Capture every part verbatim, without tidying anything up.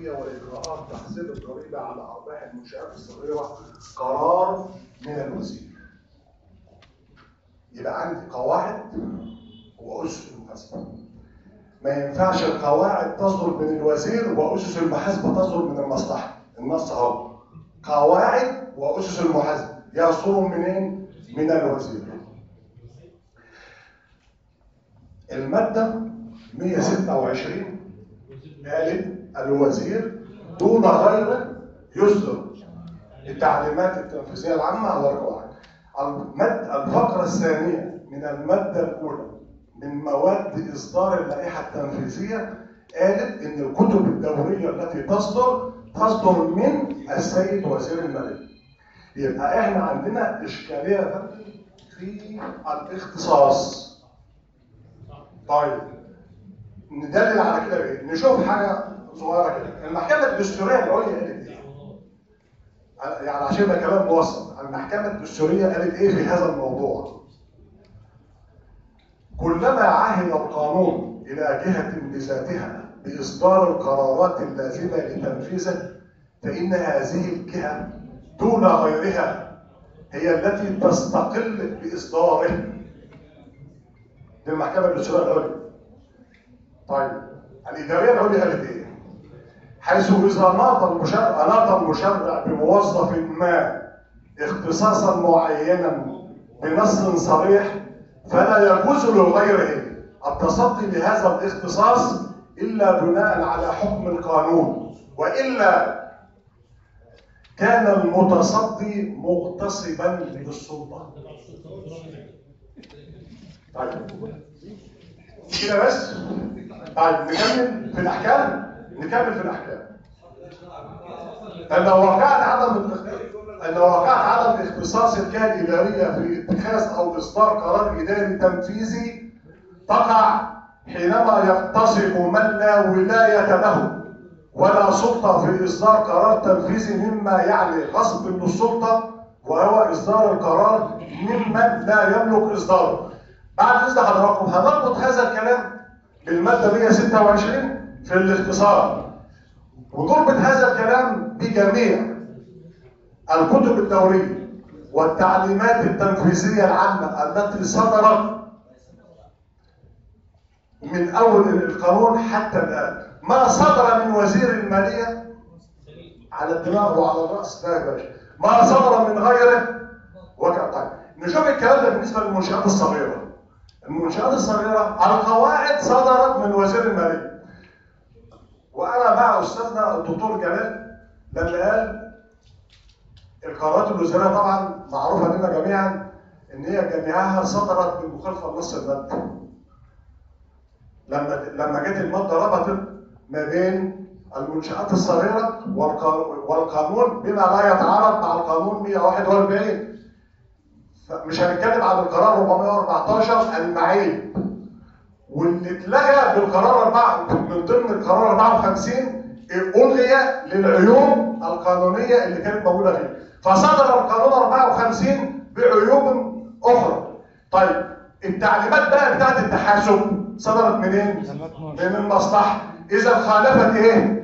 الضريبيه واجراءات تحصيل الضريبه على ارباح المنشات الصغيره قرار من الوزير. يبقى عندي قواعد واسس المحاسبه. ما ينفعش القواعد تصدر من الوزير واسس المحاسبه تصدر من المصلحه. النص اهو قواعد واسس المحاسبه يصدر منين؟ من الوزير. الماده مئة وستة وعشرين قالت الوزير دون غيره يصدر التعليمات التنفيذيه العامه على القواعد. الفقره الثانيه من الماده الاولى من مواد اصدار اللائحه التنفيذيه قالت ان الكتب الدوريه التي تصدر تصدر من السيد وزير الماليه. يبقى احنا عندنا اشكاليه في الاختصاص. طيب ندلل على كده بايه؟ نشوف حاجه صغيره كده. المحكمه الدستوريه العليا قالت ايه؟ يعني عشان ده كلام موثق، المحكمه الدستوريه قالت ايه في هذا الموضوع؟ كلما عهد القانون الى جهه بذاتها باصدار القرارات اللازمه لتنفيذه فان هذه الجهه دون غيرها هي التي تستقل باصداره. دي المحكمه الدستوريه العليا. طيب الاداريه العليا قالت ايه؟ حيث اذا ناط المشرع اناط المشرع بموظف ما اختصاصا معينا بنص صريح فلا يجوز لغيره التصدي لهذا الاختصاص الا بناء على حكم القانون، والا كان المتصدي مغتصبا للسلطه. طيب كده بس؟ طيب نكمل في الاحكام؟ نكمل في الاحكام. ان لو وقعت عدم ان لو وقعت عدم اختصاص الجهه الاداريه في اتخاذ او اصدار قرار اداري تنفيذي تقع حينما يغتصب من لا ولايه له ولا سلطه في اصدار قرار تنفيذي مما يعني غصب للسلطه وهو اصدار القرار ممن لا يملك اصداره. بعد اذن حضراتكم هنربط هذا الكلام بالماده مئة وستة وعشرين في الاختصار، ونربط هذا الكلام بجميع الكتب الدوريه والتعليمات التنفيذيه العامه التي صدرت من اول القانون حتى الان. ما صدر من وزير الماليه على الدماغ وعلى الراس ده يا باشا، ما صدر من غيره وكذا. طيب نشوف الكلام ده بالنسبه للمنشآت الصغيره. المنشآت الصغيره القواعد صدرت من وزير الماليه. وانا مع استاذنا الدكتور جلال لما قال القرارات الوزاريه طبعا معروفه لنا جميعا ان هي جميعها صدرت بالمخالفه لنص الماده. لما لما جت الماده ربطت ما بين المنشآت الصغيره والقانون بما لا يتعارض مع القانون مئة وواحد وأربعين. فمش هنتكلم عن القرار أربعمئة وأربعة عشر المعيب واللي اتلغى بالقرار أربعة من ضمن القرار أربعة وخمسين الغي للعيوب القانونيه اللي كانت موجوده فيه. فصدر القانون أربعة وخمسين بعيوب اخرى. طيب التعليمات بقى بتاعت التحاسب صدرت منين؟ من المصلحه. اذا خالفت ايه؟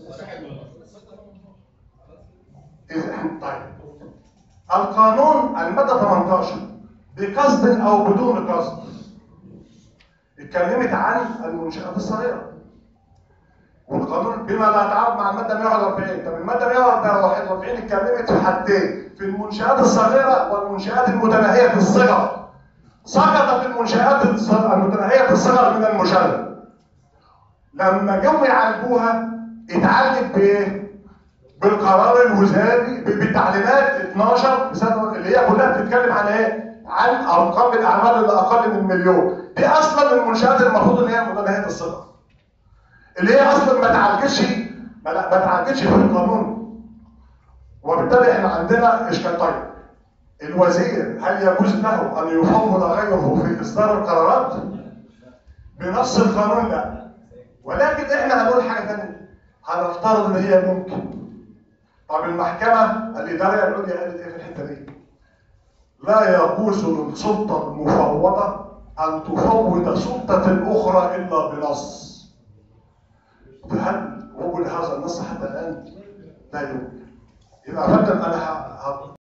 إذا طيب القانون الماده ثمانية عشر بقصد او بدون قصد اتكلمت عن المنشآت الصغيره. والقانون بما لا يتعارض مع الماده مئة وواحد وأربعين. طب الماده مئة وواحد وأربعين اتكلمت في حاجتين، في المنشآت الصغيره والمنشآت المتناهيه الصغر. سقطت المنشآت المتناهيه الصغر من المشرع. لما جم يعالجوها اتعالجت بايه؟ بالقرار الوزاري بالتعليمات اثناشر اللي هي كلها بتتكلم عن ايه؟ عن ارقام الاعمال اللي اقل من مليون. دي اصلا المنشآت المفروض ان هي متناهيه الصغر. اللي هي اصلا ما تعالجتش ما, ما تعالجتش في القانون. وبالتالي احنا عندنا اشكال. طيب الوزير هل يجوز له ان يفوض غيره في اصدار القرارات؟ بنص القانون لا. ولكن احنا هنقول حاجه ثانيه، هنفترض ان هي ممكن. طب المحكمه الاداريه العليا قالت ايه في الحته دي؟ لا يجوز للسلطه المفوضه ان تفوض سلطه اخرى الا بنص. فهل وجود هذا النص حتى الان لا يمكن. يبقى فندم انا